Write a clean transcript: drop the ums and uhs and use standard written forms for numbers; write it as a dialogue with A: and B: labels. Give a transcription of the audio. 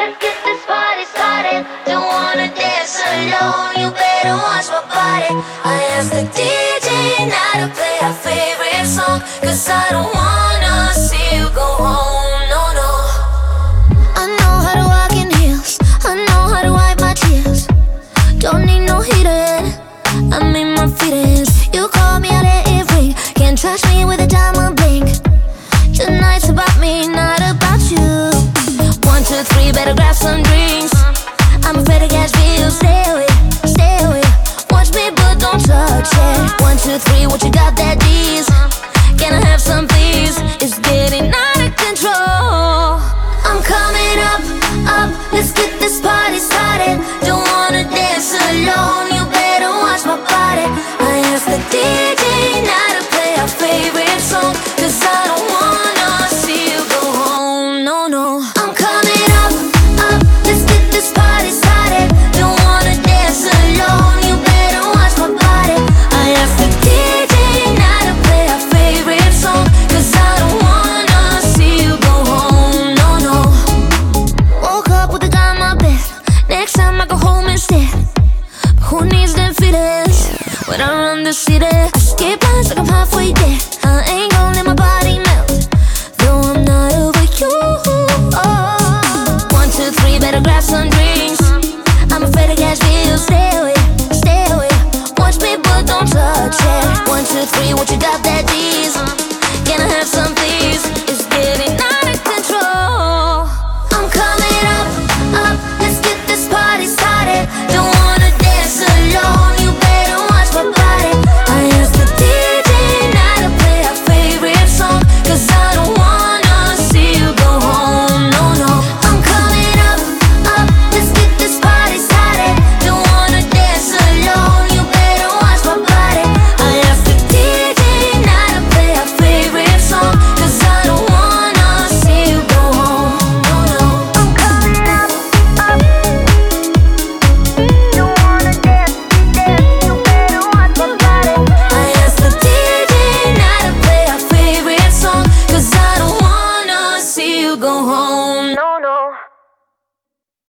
A: Let's get this party started. Don't wanna dance alone, you better watch my body. I asked the DJ now to play our favorite song, 'cause I don't wanna see you go home, no, no. I know how to walk in heels, I know how to wipe my tears. Don't need no heater, I'm in my feelings. You call me, I let it ring. Can't touch me with a diamond blink. Tonight's about me, not about you. 1, 2, 3, better grab some drinks. I'm afraid to catch feels. Stay away, stay away. Watch me but don't touch it. 1, 2, 3, what you got that D's? Can I have some please? It's getting out of control. I'm coming up, up, let's get this party started. Don't wanna dance alone, you better watch my body. I asked the DJ now to play our favorite song, 'cause I don't wanna see you go home, no, no. I'm coming up, up, let's get this party started. Don't wanna dance alone, you better watch my body. I asked the DJ now to play our favorite song, 'cause I don't wanna see you go home, no, no. Woke up with a guy on my bed. Next time I go home instead. But who needs them feelings when I run the city?